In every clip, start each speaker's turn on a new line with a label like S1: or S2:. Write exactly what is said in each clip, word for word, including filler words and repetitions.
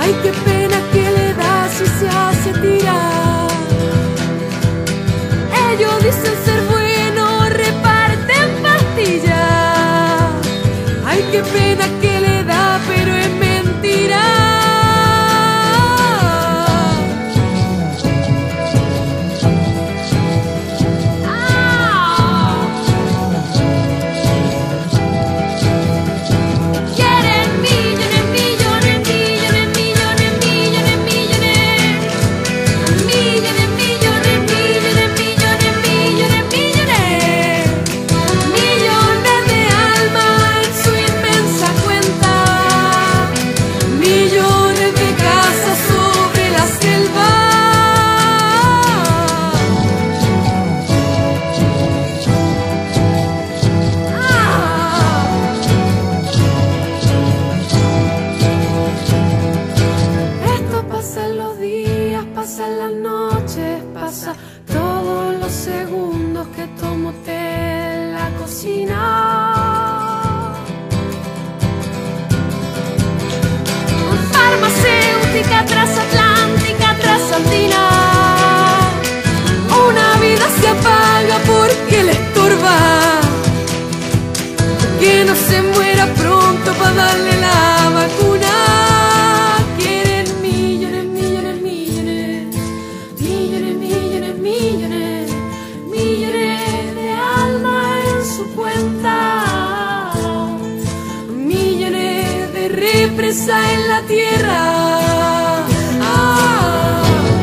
S1: Ay, qué pena que le da si se hace tirar. Ellos dicen ser buenos, reparten pastillas. Ay, qué pena que le da, pero es mentira. Pasan las noches, pasa todos los segundos que tomo té en la cocina. Farmacéutica transatlántica, transandina. Una vida se apaga porque le estorba. Que no se muera pronto para darle la vacuna. Represa en la tierra. Ah.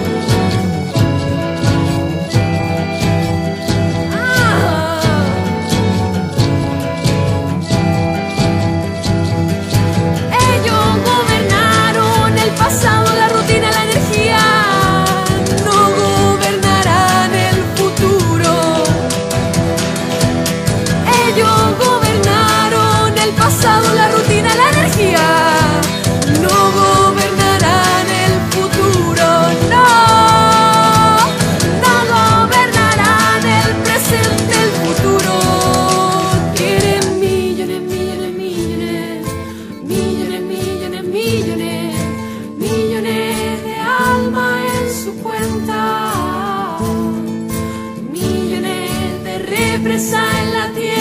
S1: Ah. Ellos gobernaron el pasado, la rutina, la energía. No gobernarán el futuro. Ellos gobernaron el pasado, la rutina, la energía. No gobernarán el futuro, no. No gobernarán el presente, el futuro. Quieren millones, millones, millones. Millones, millones, millones. Millones de almas en su cuenta. Millones de represas en la tierra.